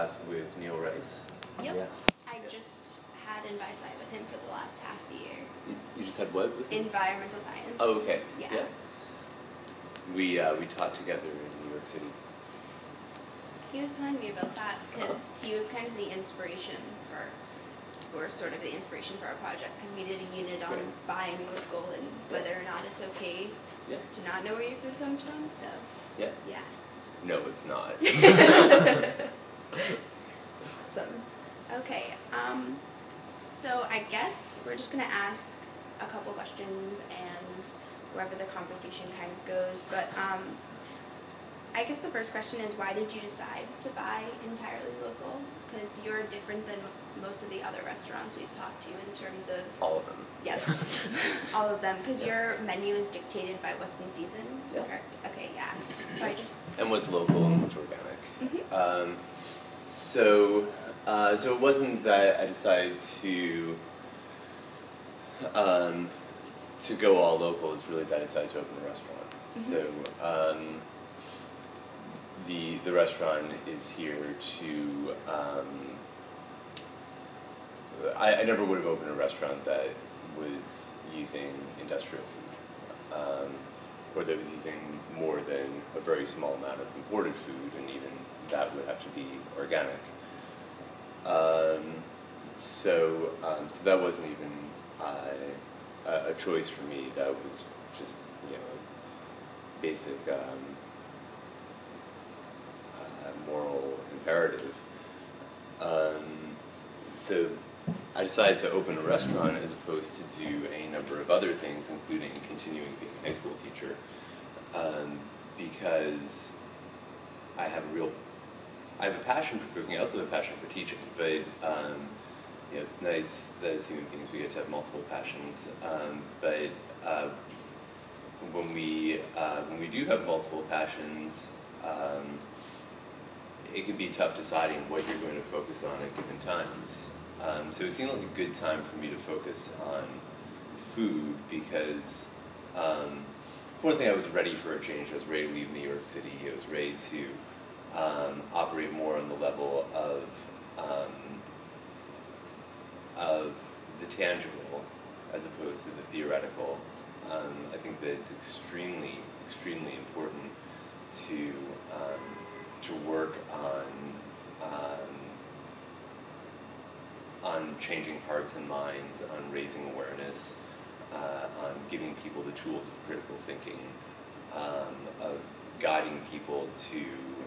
With Neil Rice. Yep. Yes. I just had Envisci with him for the last half of the year. You just had what with him? Environmental science. Oh, okay. Yeah. We taught together in New York City. He was telling me about that because he was kind of the inspiration or sort of the inspiration for our project, because we did a unit on buying local and whether or not it's okay to not know where your food comes from. So yeah. No, it's not. Awesome. Okay. So I guess we're just gonna ask a couple questions and wherever the conversation kind of goes. But I guess the first question is, why did you decide to buy entirely local? Because you're different than most of the other restaurants we've talked to in terms of... All of them. Yeah, all of them. Because your menu is dictated by what's in season, correct? Okay, yeah. So I just... And what's local and what's organic. Mm-hmm. So it wasn't that I decided to go all local. It's really that I decided to open a restaurant. Mm-hmm. So the restaurant is here to. I never would have opened a restaurant that was using industrial food, or that was using more than a very small amount of imported food, and even that would have to be organic. So that wasn't even a choice for me. That was just, basic moral imperative. So I decided to open a restaurant as opposed to do any number of other things, including continuing being a high school teacher, because I have a passion for cooking. I also have a passion for teaching, but it's nice that as human beings we get to have multiple passions. But when we do have multiple passions, it can be tough deciding what you're going to focus on at given times. So it seemed like a good time for me to focus on food because, for one thing, I was ready for a change. I was ready to leave New York City. I was ready to operate more on the level of the tangible as opposed to the theoretical. I think that it's extremely, extremely important to work on changing hearts and minds, on raising awareness, on giving people the tools of critical thinking, of guiding people to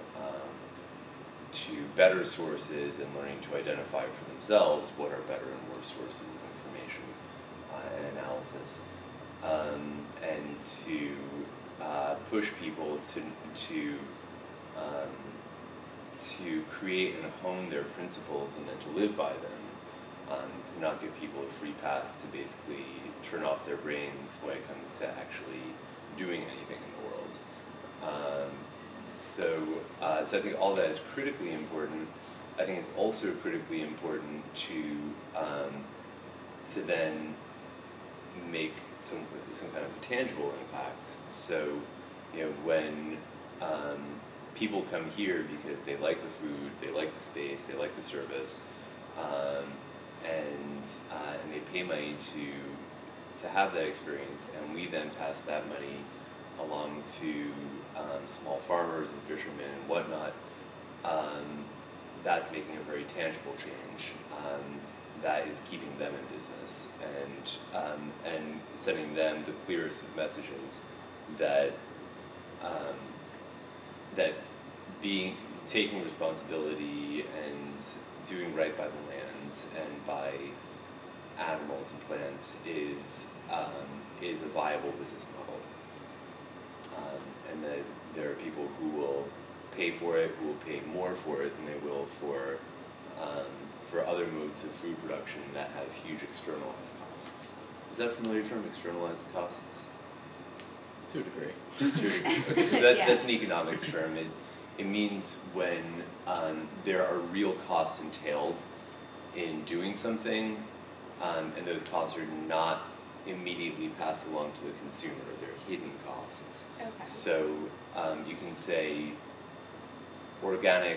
better sources and learning to identify for themselves what are better and worse sources of information and analysis, and to push people to create and hone their principles and then to live by them. To not give people a free pass to basically turn off their brains when it comes to actually doing anything in the world. So I think all that is critically important. I think it's also critically important to then make some kind of tangible impact. So when people come here because they like the food, they like the space, they like the service, and they pay money to have that experience, and we then pass that money along to small farmers and fishermen and whatnot. That's making a very tangible change. That is keeping them in business and sending them the clearest of messages that taking responsibility and doing right by the land and by animals and plants is a viable business model, and that there are people who will pay for it, who will pay more for it than they will for other modes of food production that have huge externalized costs. Is that a familiar term, externalized costs? To a degree. To a degree. Okay, so that's an economics term. It means when there are real costs entailed in doing something, and those costs are not immediately passed along to the consumer. They're hidden costs. Okay. So you can say organic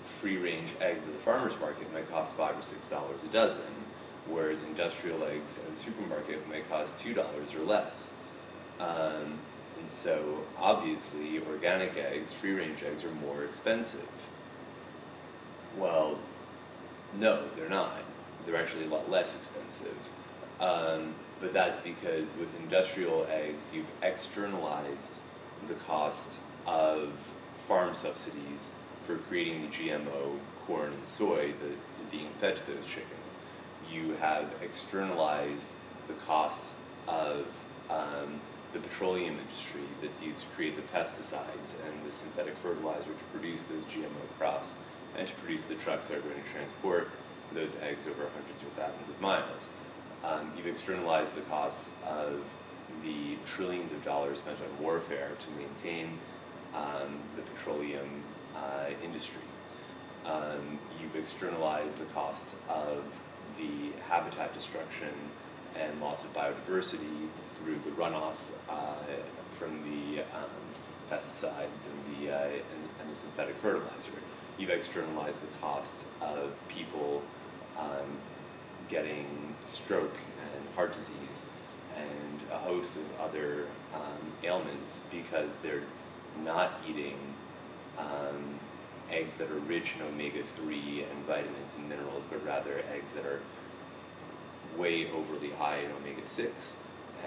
free-range eggs at the farmer's market might cost $5 or $6 a dozen, whereas industrial eggs at the supermarket might cost $2 or less. And so, obviously, organic eggs, free-range eggs, are more expensive. Well, no, they're not. They're actually a lot less expensive. But that's because with industrial eggs, you've externalized the cost of farm subsidies for creating the GMO corn and soy that is being fed to those chickens. You have externalized the costs of the petroleum industry that's used to create the pesticides and the synthetic fertilizer to produce those GMO crops and to produce the trucks that are going to transport those eggs over hundreds or thousands of miles. You've externalized the costs of the trillions of dollars spent on warfare to maintain the petroleum industry. You've externalized the costs of the habitat destruction and loss of biodiversity through the runoff from the pesticides and the synthetic fertilizer. You've externalized the costs of people getting stroke and heart disease and a host of other ailments because they're not eating eggs that are rich in omega-3 and vitamins and minerals, but rather eggs that are way overly high in omega-6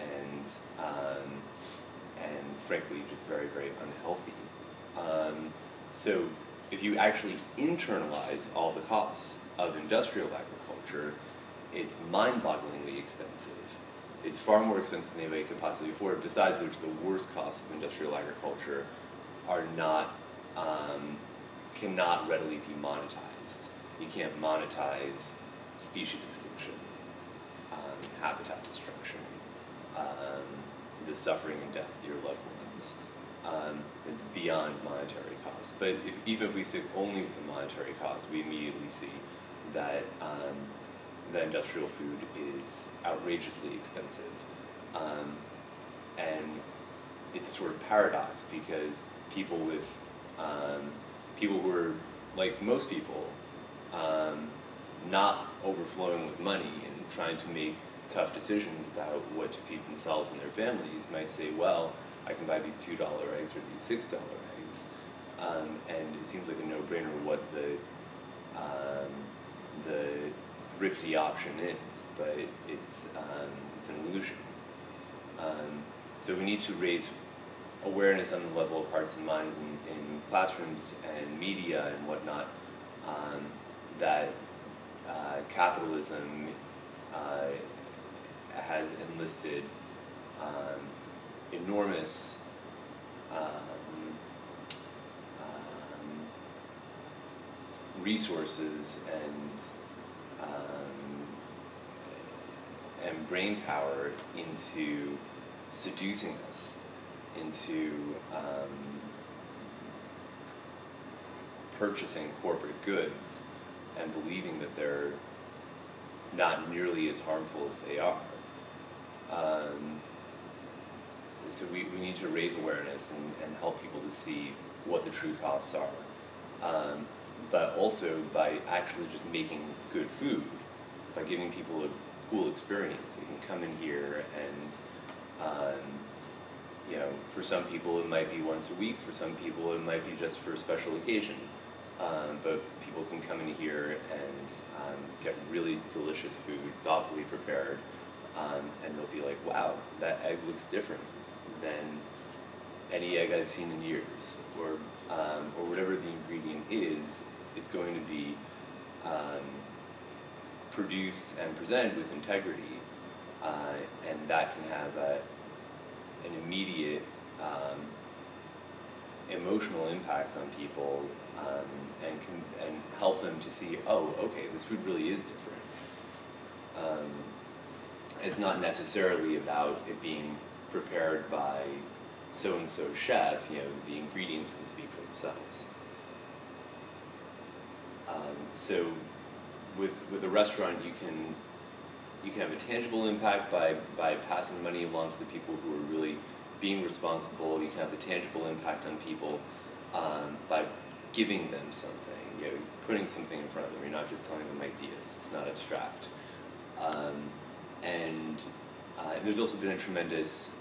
and frankly just very, very unhealthy. So if you actually internalize all the costs of industrial agriculture, it's mind-bogglingly expensive. It's far more expensive than anybody could possibly afford, besides which the worst costs of industrial agriculture are not, cannot readily be monetized. You can't monetize species extinction, habitat destruction, the suffering and death of your loved ones. It's beyond monetary costs. But even if we stick only with the monetary costs, we immediately see that that industrial food is outrageously expensive. And it's a sort of paradox because people with, people who are, like most people, not overflowing with money and trying to make tough decisions about what to feed themselves and their families might say, well, I can buy these $2 eggs or these $6 eggs. And it seems like a no-brainer what the thrifty option is, but it's an illusion. So we need to raise awareness on the level of hearts and minds in classrooms and media and whatnot, that capitalism has enlisted enormous resources and brain power into seducing us into purchasing corporate goods and believing that they're not nearly as harmful as they are. So we need to raise awareness and help people to see what the true costs are. But also by actually just making good food, by giving people a cool experience. They can come in here and, you know, for some people it might be once a week, for some people it might be just for a special occasion. But people can come in here and get really delicious food, thoughtfully prepared, and they'll be like, wow, that egg looks different than any egg I've seen in years, or whatever the ingredient is, it's going to be produced and presented with integrity, and that can have an immediate emotional impact on people, and help them to see, oh, okay, this food really is different. It's not necessarily about it being prepared by so-and-so chef. You know, the ingredients can speak for themselves. So with a restaurant, you can have a tangible impact by passing money along to the people who are really being responsible. You can have a tangible impact on people by giving them something, putting something in front of them. You're not just telling them ideas. It's not abstract. And there's also been a tremendous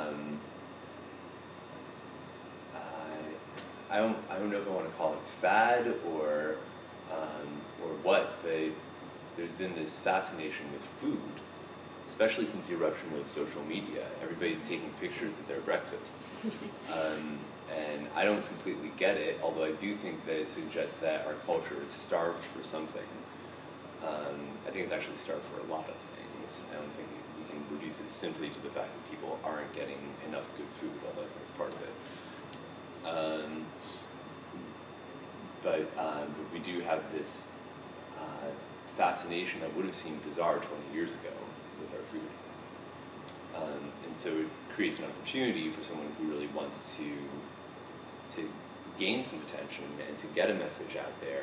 I don't know if I want to call it fad or what, but there's been this fascination with food, especially since the eruption of social media. Everybody's taking pictures of their breakfasts. And I don't completely get it, although I do think that it suggests that our culture is starved for something. I think it's actually starved for a lot of things. I don't think we can reduce it simply to the fact that people aren't getting enough good food, although I think that's part of it. But we do have this fascination that would have seemed bizarre 20 years ago with our food. And so it creates an opportunity for someone who really wants to gain some attention and to get a message out there,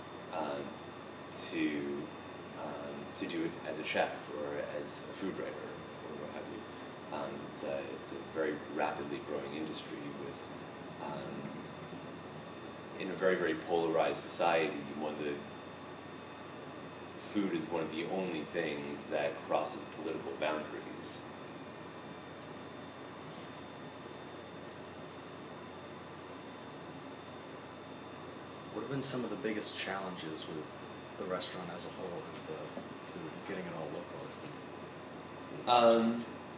to do it as a chef or as a food writer or what have you. It's a very rapidly growing industry with, in a very, very polarized society, food is one of the only things that crosses political boundaries. What have been some of the biggest challenges with the restaurant as a whole and the food, getting it all local?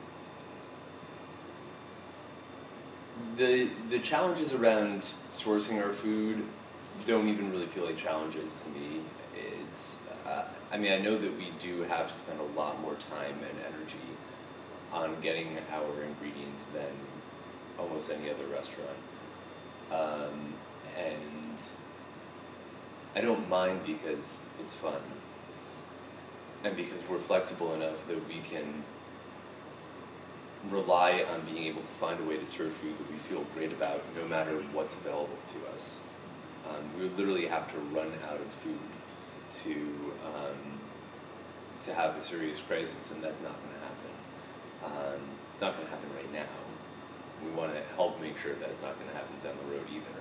The challenges around sourcing our food don't even really feel like challenges to me. It's, I know that we do have to spend a lot more time and energy on getting our ingredients than almost any other restaurant. And I don't mind because it's fun. And because we're flexible enough that we can rely on being able to find a way to serve food that we feel great about no matter what's available to us. We literally have to run out of food to have a serious crisis, and that's not going to happen. It's not going to happen right now. We want to help make sure that's not going to happen down the road either.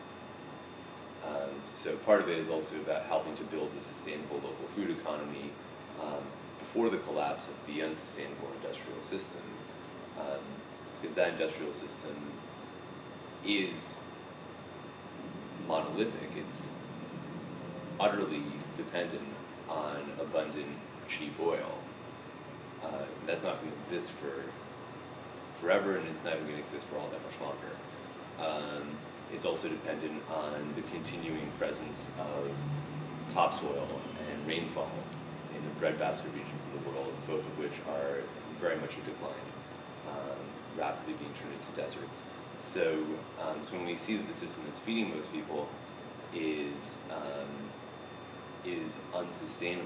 So part of it is also about helping to build a sustainable local food economy before the collapse of the unsustainable industrial system. Because that industrial system is monolithic. It's utterly dependent on abundant, cheap oil. That's not going to exist for forever, and it's not even going to exist for all that much longer. It's also dependent on the continuing presence of topsoil and rainfall in the breadbasket regions of the world, both of which are very much in decline, rapidly being turned into deserts. So when we see that the system that's feeding most people is unsustainable,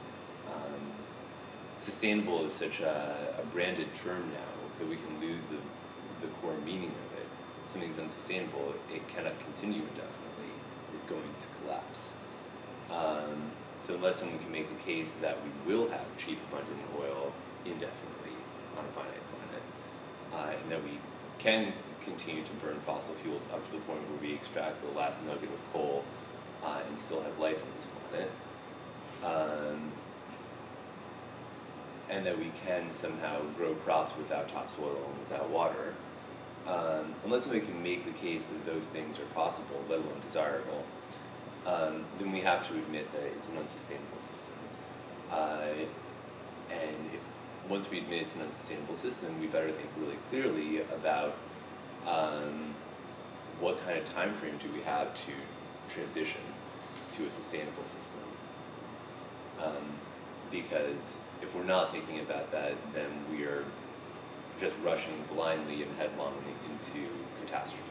sustainable is such a branded term now that we can lose the core meaning of it. Something's unsustainable, it cannot continue indefinitely, it's going to collapse. So unless someone can make a case that we will have cheap, abundant oil indefinitely on a finite planet, and that we can continue to burn fossil fuels up to the point where we extract the last nugget of coal and still have life on this planet, and that we can somehow grow crops without topsoil and without water, unless somebody can make the case that those things are possible, let alone desirable, then we have to admit that it's an unsustainable system. And once we admit it's an unsustainable system, we better think really clearly about what kind of time frame do we have to transition to a sustainable system. Because if we're not thinking about that, then we are just rushing blindly and headlong into catastrophe.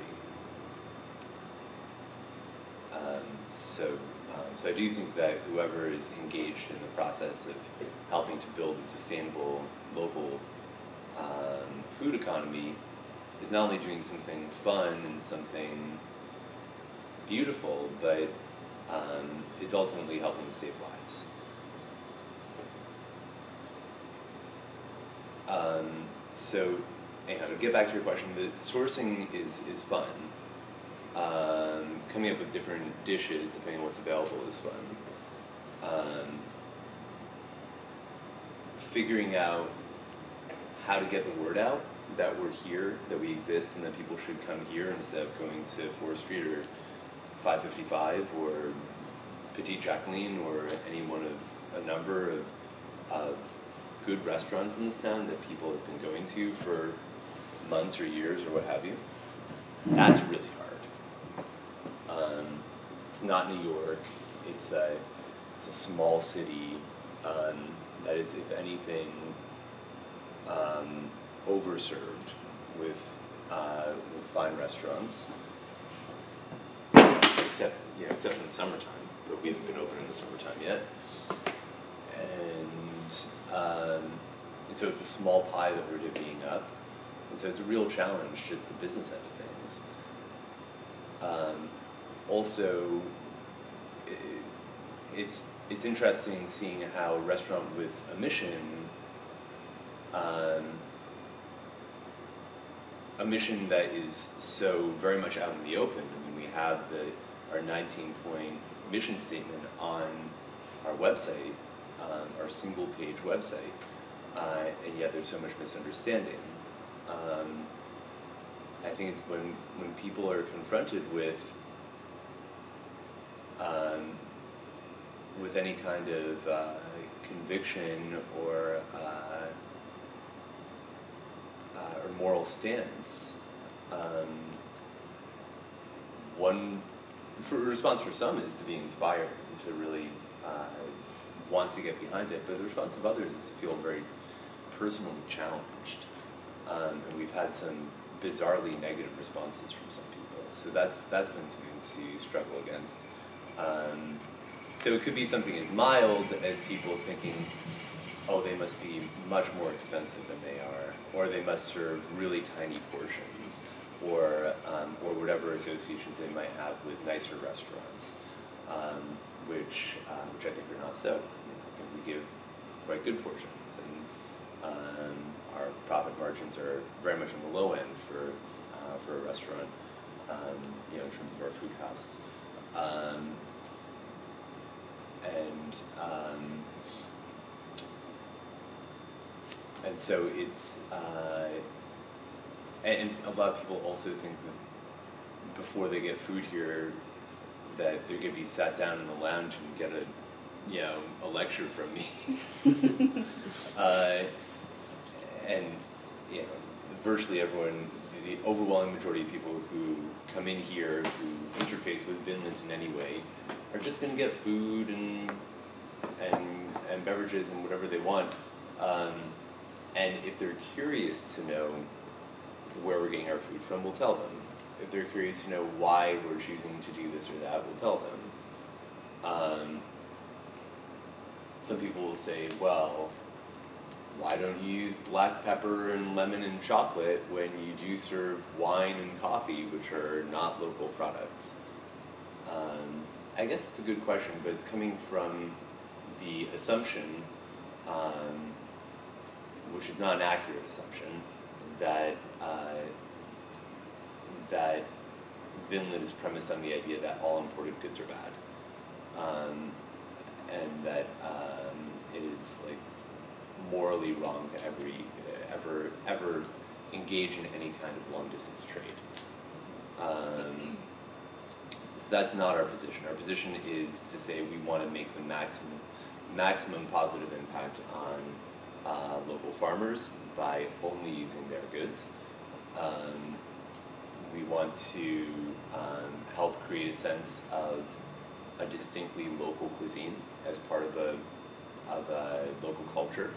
So I do think that whoever is engaged in the process of helping to build a sustainable local food economy is not only doing something fun and something beautiful, but is ultimately helping to save lives. So, anyhow, to get back to your question, the sourcing is fun. coming up with different dishes depending on what's available is fun. Figuring out how to get the word out that we're here, that we exist, and that people should come here instead of going to 4th Street or 555 or Petite Jacqueline or any one of a number of good restaurants in this town that people have been going to for months or years or what have you. That's really hard. It's not New York. It's a small city that is, if anything, overserved with fine restaurants, except in the summertime. But we haven't been open in the summertime yet, and so it's a small pie that we're divvying up, and so it's a real challenge, just the business end of things. Also, it's interesting seeing how a restaurant with a mission, a mission that is so very much out in the open. I mean, we have our 19-point mission statement on our website, our single-page website, and yet there's so much misunderstanding. I think it's when people are confronted with any kind of conviction or moral stance, one response for some is to be inspired and to really want to get behind it, but the response of others is to feel very personally challenged, and we've had some bizarrely negative responses from some people. So that's been something to struggle against. So it could be something as mild as people thinking, oh, they must be much more expensive than they are, or they must serve really tiny portions, or whatever associations they might have with nicer restaurants, which I think are not so. I think we give quite good portions, and our profit margins are very much on the low end for a restaurant, in terms of our food costs. And so it's, and a lot of people also think that before they get food here, that they're going to be sat down in the lounge and get a lecture from me. And virtually everyone, the overwhelming majority of people who come in here, who interface with Vinland in any way, are just going to get food and beverages and whatever they want. And if they're curious to know where we're getting our food from, we'll tell them. If they're curious to know why we're choosing to do this or that, we'll tell them. Some people will say, well, why don't you use black pepper and lemon and chocolate when you do serve wine and coffee, which are not local products? I guess it's a good question, but it's coming from the assumption, which is not an accurate assumption, that Vinland is premised on the idea that all imported goods are bad, and that it is morally wrong to ever engage in any kind of long distance trade. So that's not our position. Our position is to say we want to make the maximum positive impact on local farmers by only using their goods. We want to help create a sense of a distinctly local cuisine as part of a local culture,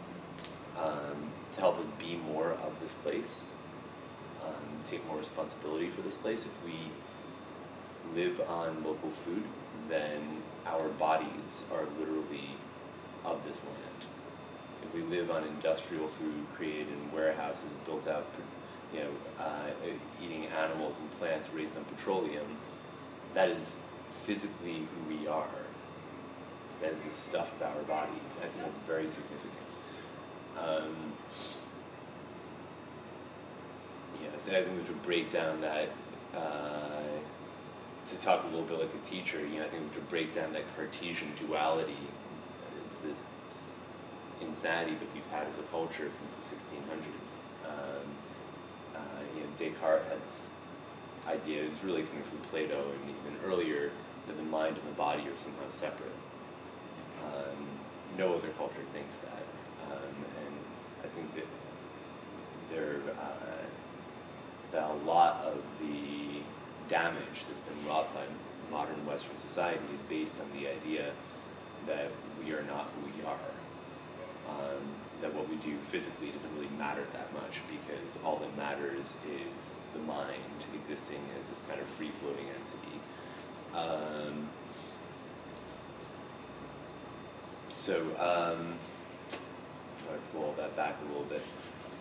to help us be more of this place, take more responsibility for this place. If we live on local food, then our bodies are literally of this land. If we live on industrial food created in warehouses built out, eating animals and plants raised on petroleum, that is physically who we are. That is the stuff of our bodies. I think that's very significant. So I think we have to break down that to talk a little bit like a teacher, I think to break down that Cartesian duality, it's this insanity that we've had as a culture since the 1600s. Descartes had this idea, it was really coming from Plato and even earlier, that the mind and the body are somehow separate. No other culture thinks that, and I think that that a lot of the damage that's been wrought by modern Western society is based on the idea that we are not who we are. That what we do physically doesn't really matter that much, because all that matters is the mind existing as this kind of free-floating entity. Try to pull all that back a little bit.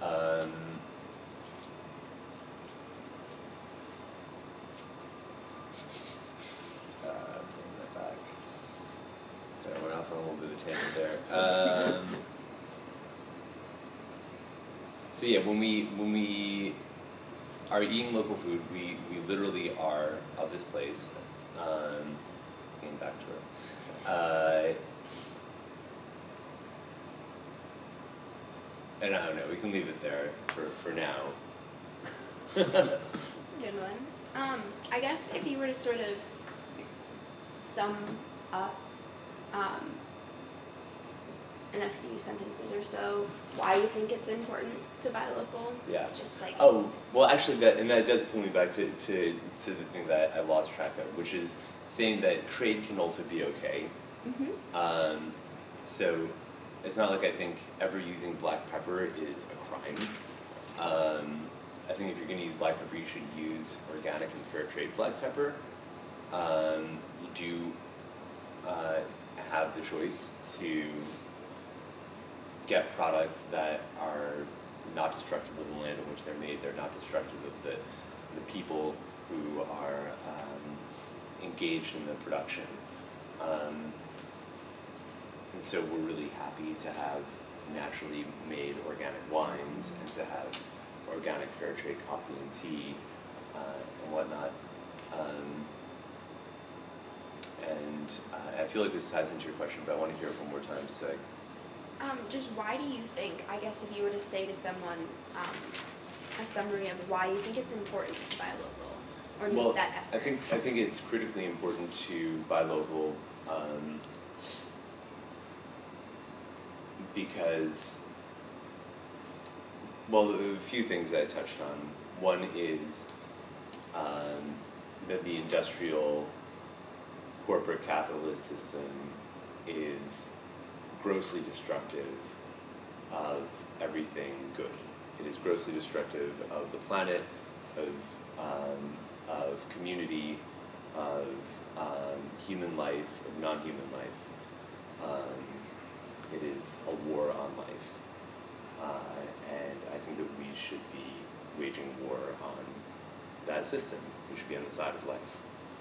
Bring that back. Sorry, I went off on a little bit of a tangent there. So yeah, when we are eating local food, we literally are of this place. Let's get back to it. And I don't know, we can leave it there for now. That's a good one. I guess if you were to sort of sum up in a few sentences or so why you think it's important to buy local. Yeah. Just like. Oh, well, actually, that does pull me back to the thing that I lost track of, which is saying that trade can also be okay. Mm-hmm. So it's not like I think ever using black pepper is a crime. I think if you're going to use black pepper, you should use organic and fair trade black pepper. You do have the choice to get products that are not destructive of the land in which they're made. They're not destructive of the people who are engaged in the production. And so we're really happy to have naturally made organic wines and to have organic fair trade coffee and tea and whatnot. I feel like this ties into your question, but I want to hear it one more time. So, just why do you think, I guess if you were to say to someone a summary of why you think it's important to buy local or make that effort? I think it's critically important to buy local because, well, a few things that I touched on. One is that the industrial corporate capitalist system is grossly destructive of everything good. It is grossly destructive of the planet, of community, of human life, of non-human life. It is a war on life. And I think that we should be waging war on that system. We should be on the side of life.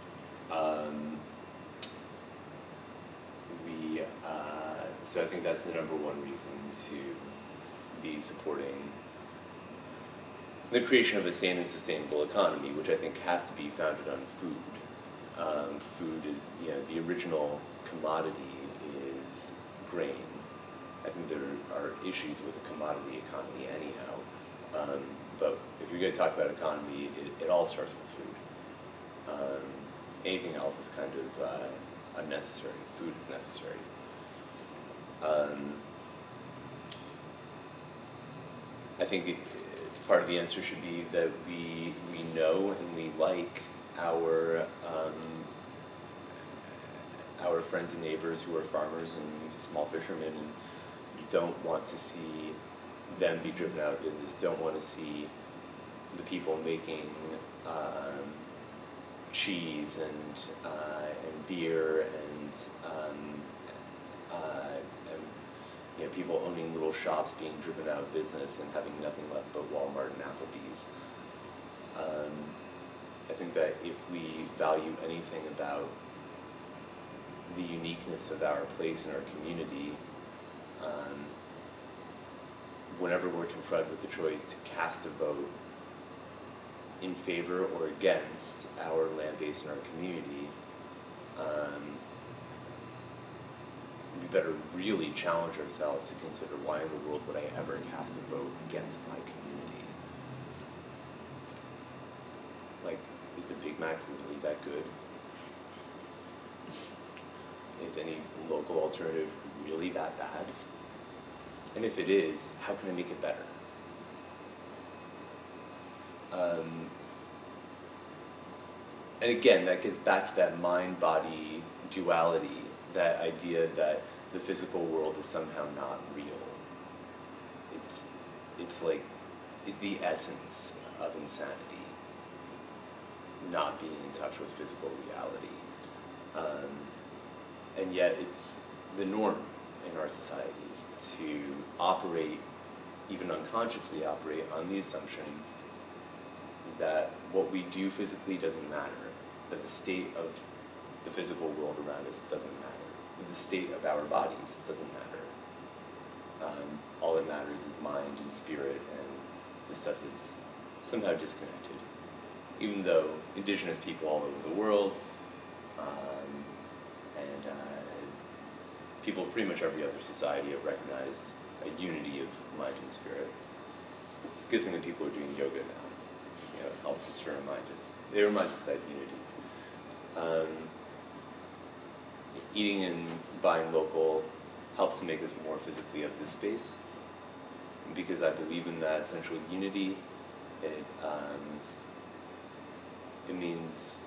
So I think that's the number one reason to be supporting the creation of a sane and sustainable economy, which I think has to be founded on food. Food is, the original commodity is grain. I think there are issues with a commodity economy anyhow. But if you're going to talk about economy, it all starts with food. Anything else is kind of unnecessary. Food is necessary. I think part of the answer should be that we know and we like our friends and neighbors who are farmers and small fishermen, and don't want to see them be driven out of business, don't want to see the people making cheese and beer and people owning little shops being driven out of business and having nothing left but Walmart and Applebee's. I think that if we value anything about the uniqueness of our place in our community, whenever we're confronted with the choice to cast a vote in favor or against our land base and our community, we better really challenge ourselves to consider why in the world would I ever cast a vote against my community? Like, is the Big Mac really that good? Is any local alternative really that bad? And if it is, how can I make it better? And again, that gets back to that mind-body duality, that idea that the physical world is somehow not real. It's the essence of insanity, not being in touch with physical reality. And yet it's the norm in our society to operate, even unconsciously operate, on the assumption that what we do physically doesn't matter, that the state of the physical world around us doesn't matter, that the state of our bodies doesn't matter. All that matters is mind and spirit and the stuff that's somehow disconnected. Even though indigenous people all over the world, and people of pretty much every other society have recognized a unity of mind and spirit. It's a good thing that people are doing yoga now. You know, it helps us to remind us. It reminds us of that unity. Eating and buying local helps to make us more physically of this space. And because I believe in that essential unity, it means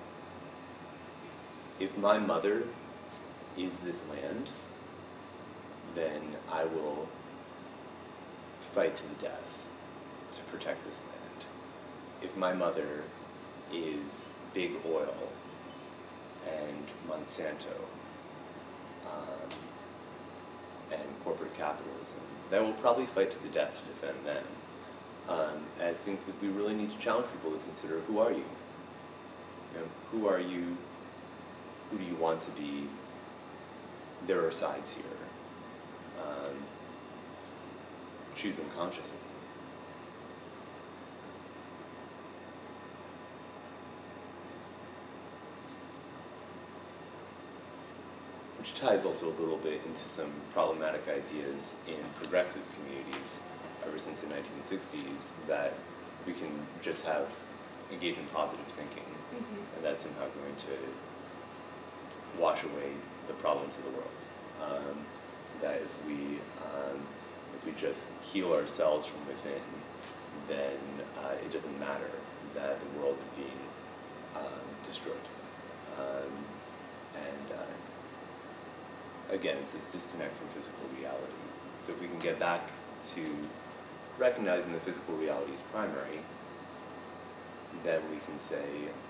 if my mother is this land, then I will fight to the death to protect this land. If my mother is big oil and Monsanto and corporate capitalism, then we'll probably fight to the death to defend them. And I think that we really need to challenge people to consider, who are you? You know, who are you? Who do you want to be? There are sides here. Choose them consciously. Which ties also a little bit into some problematic ideas in progressive communities ever since the 1960s, that we can just engage in positive thinking, and that's somehow going to wash away the problems of the world. That if we just heal ourselves from within, then it doesn't matter that the world is being destroyed. Again, it's this disconnect from physical reality. So if we can get back to recognizing that physical reality is primary, then we can say,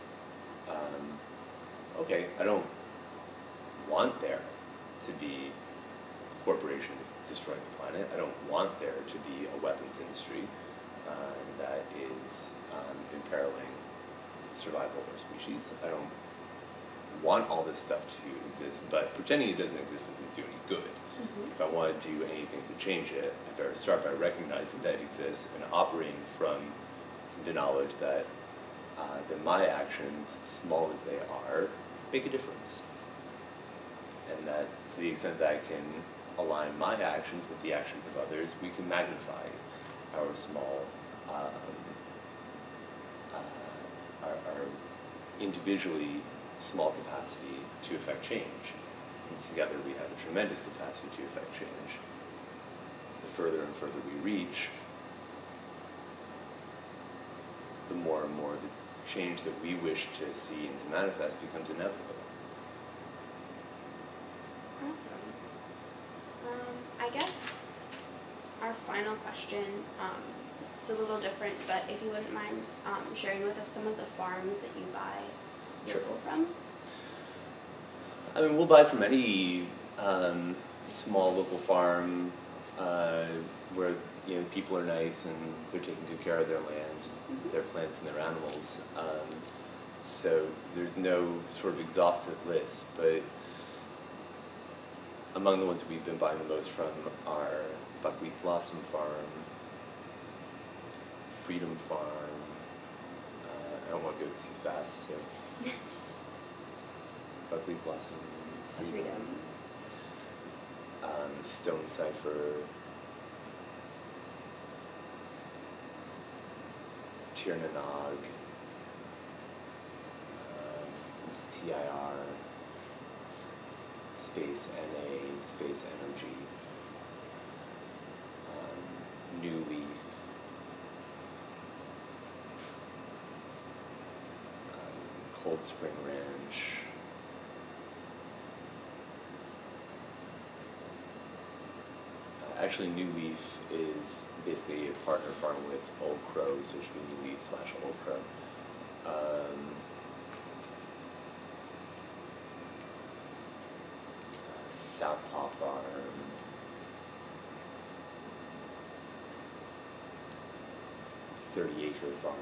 okay, I don't want there to be corporations destroying the planet. I don't want there to be a weapons industry that is imperiling the survival of our species. I don't want all this stuff to exist, but pretending it doesn't exist doesn't do any good. If I want to do anything to change it, I better start by recognizing that it exists and operating from the knowledge that my actions, small as they are, make a difference. And that to the extent that I can align my actions with the actions of others, we can magnify our small, our individually small capacity to affect change. And together we have a tremendous capacity to affect change. The further and further we reach, the more and more the change that we wish to see and to manifest becomes inevitable. Awesome. I guess our final question, it's a little different, but if you wouldn't mind sharing with us some of the farms that you buy local from? I mean, we'll buy from any small local farm where people are nice and they're taking good care of their land, their plants and their animals. So there's no sort of exhaustive list, but among the ones that we've been buying the most from are Buckwheat Blossom Farm, Freedom Farm, don't want to go too fast, so Buckwheat Blossom, Freedom. Stone Cipher, Tir na Nog, it's TIR, space NA, space NOG, New Leaf, Cold Spring Ranch, actually New Leaf is basically a partner farm with Old Crow, so it should be New Leaf / Old Crow. Southpaw Farm, 30 Acre Farm,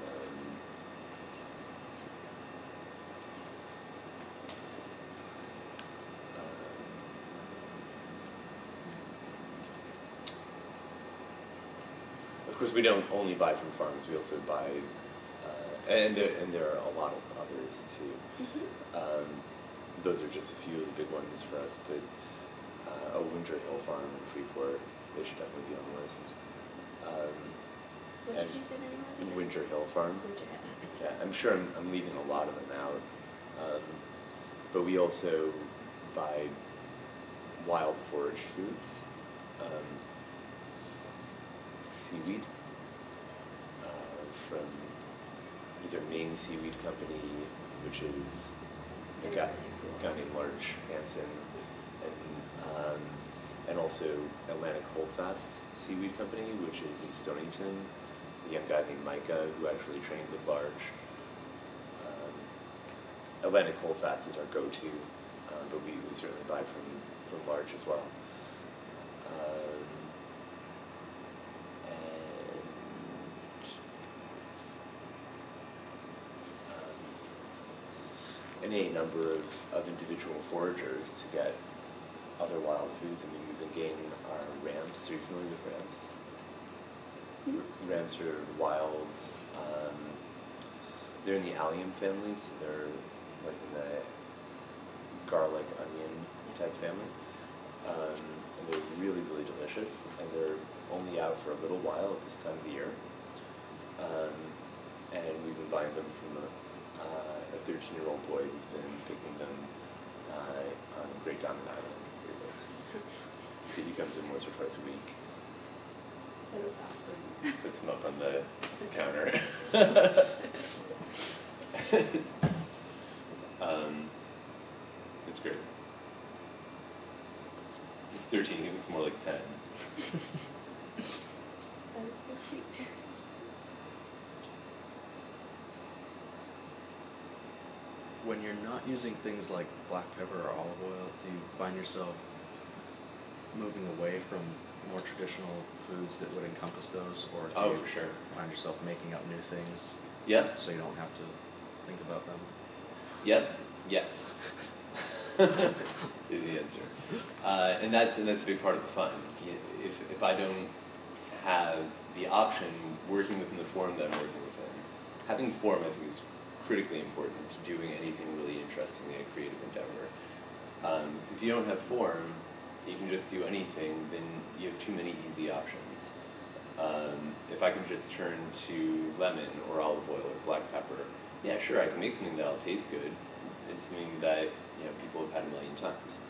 of course, we don't only buy from farms. We also buy, and there are a lot of others too. Those are just a few of the big ones for us. But Winter Hill Farm in Freeport, they should definitely be on the list. What did you say the name was again? Winter Hill Farm. Winter Hill. Yeah, I'm sure I'm leaving a lot of them out. But we also buy wild forage foods, seaweed from either Maine Seaweed Company, which is a guy named Large Hansen, and also Atlantic Holdfast Seaweed Company, which is in Stonington. A young guy named Micah who actually trained with Large. Atlantic Holdfast is our go-to, but we certainly buy from Large as well. And a number of individual foragers to get other wild foods. I mean, we've been getting our ramps. Are you familiar with ramps? Ramps are wild. They're in the allium family, so they're like in the garlic onion type family. And they're really, really delicious. And they're only out for a little while at this time of the year. And we've been buying them from a 13-year-old boy who's been picking them on Great Diamond Island, where he lives. So he comes in once or twice a week. That is awesome. Puts them up on the counter. It's great. He's 13, he looks more like 10. That is so cute. When you're not using things like black pepper or olive oil, do you find yourself moving away from more traditional foods that would encompass those, or do you for sure. find yourself making up new things Yep. so you don't have to think about them? Yep. Yes. Is the answer. And that's a big part of the fun. If I don't have the option working within the form that I'm working within, having form I think is critically important to doing anything really interesting in a creative endeavor. Because if you don't have form, you can just do anything, then you have too many easy options. If I can just turn to lemon or olive oil or black pepper, yeah, sure, I can make something that'll taste good. It's something that people have had a million times.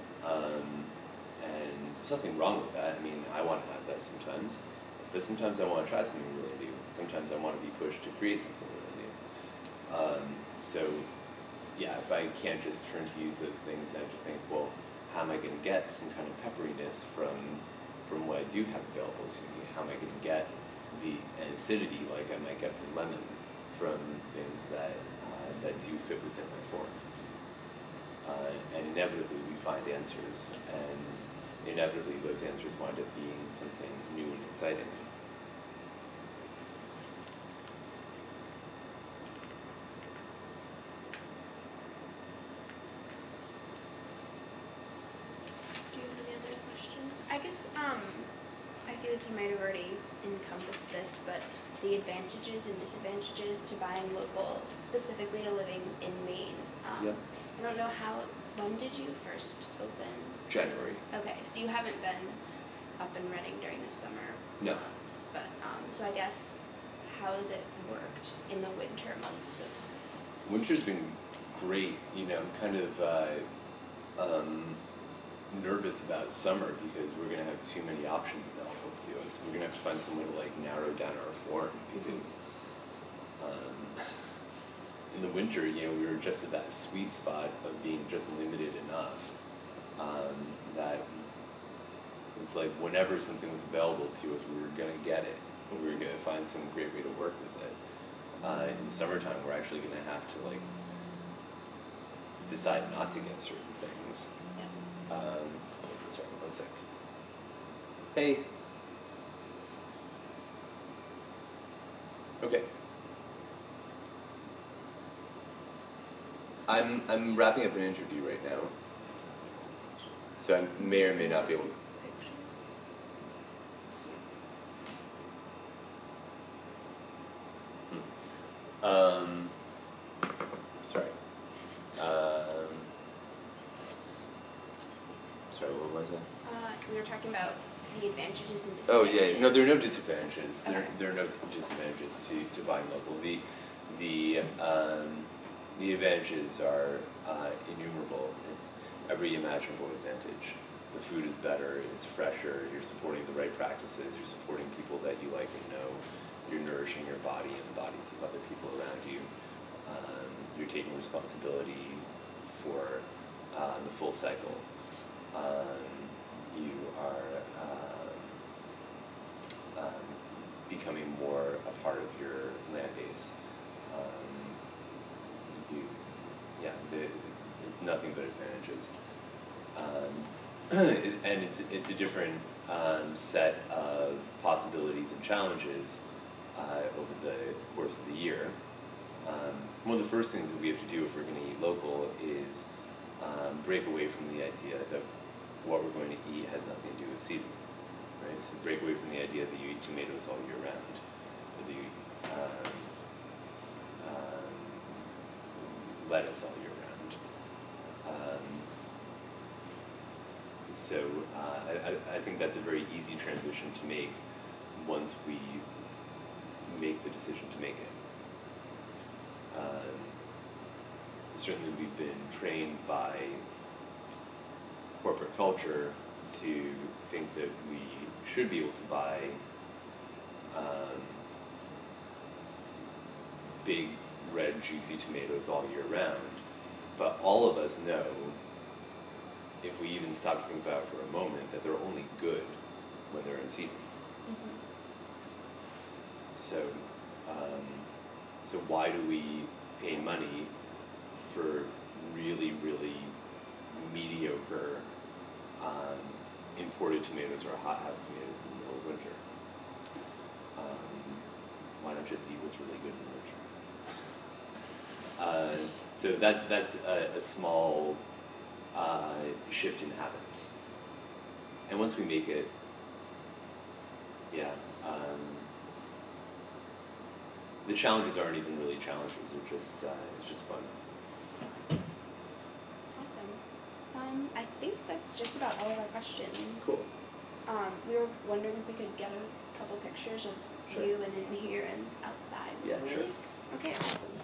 And there's nothing wrong with that. I mean, I want to have that sometimes, but sometimes I want to try something really new. Sometimes I want to be pushed to create something really new. So, yeah, if I can't just turn to use those things, I have to think, well, how am I going to get some kind of pepperiness from what I do have available to me? How am I going to get the acidity like I might get from lemon from things that do fit within my form? And inevitably we find answers, and inevitably those answers wind up being something new and exciting. Do you have any other questions? I guess, I feel like you might have already encompassed this, but the advantages and disadvantages to buying local, specifically to living in Maine. Yeah. I don't know when did you first open? January. Okay, so you haven't been up and running during the summer No. months, but so I guess how has it worked in the winter months of? Winter's been great. I'm kind of nervous about summer because we're gonna have too many options available to us. We're gonna have to find some way to like narrow down our form because in the winter, we were just at that sweet spot of being just limited enough that it's like whenever something was available to us, we were gonna get it. We were gonna find some great way to work with it. In the summertime, we're actually gonna have to like decide not to get certain things. Sorry, one sec. Hey. Okay. I'm wrapping up an interview right now, so I may or may not be able to. Sorry. Sorry, what was it? We were talking about the advantages and Oh disadvantages. yeah, no, there are no disadvantages. Okay. There are no disadvantages to buying local. The advantages are innumerable. It's every imaginable advantage. The food is better. It's fresher. You're supporting the right practices. You're supporting people that you like and know. You're nourishing your body and the bodies of other people around you. You're taking responsibility for the full cycle. You are becoming more a part of your land base. It's nothing but advantages. And it's a different set of possibilities and challenges over the course of the year. One of the first things that we have to do if we're going to eat local is break away from the idea that what we're going to eat has nothing to do with season. Right? So break away from the idea that you eat tomatoes all year round, or that you eat lettuce all year round. So I think that's a very easy transition to make once we make the decision to make it. Certainly we've been trained by corporate culture to think that we should be able to buy big, red, juicy tomatoes all year round. But all of us know, if we even stop to think about it for a moment, that they're only good when they're in season. Mm-hmm. So why do we pay money for really, really mediocre imported tomatoes or hothouse tomatoes in the middle of winter? Why not just eat what's really good in winter? So that's a small shift in habits. And once we make it, the challenges aren't even really challenges. They're just it's just fun. Awesome. I think that's just about all of our questions. Cool. We were wondering if we could get a couple pictures of Sure. you and in here and outside. Yeah, Really? sure. Okay, awesome.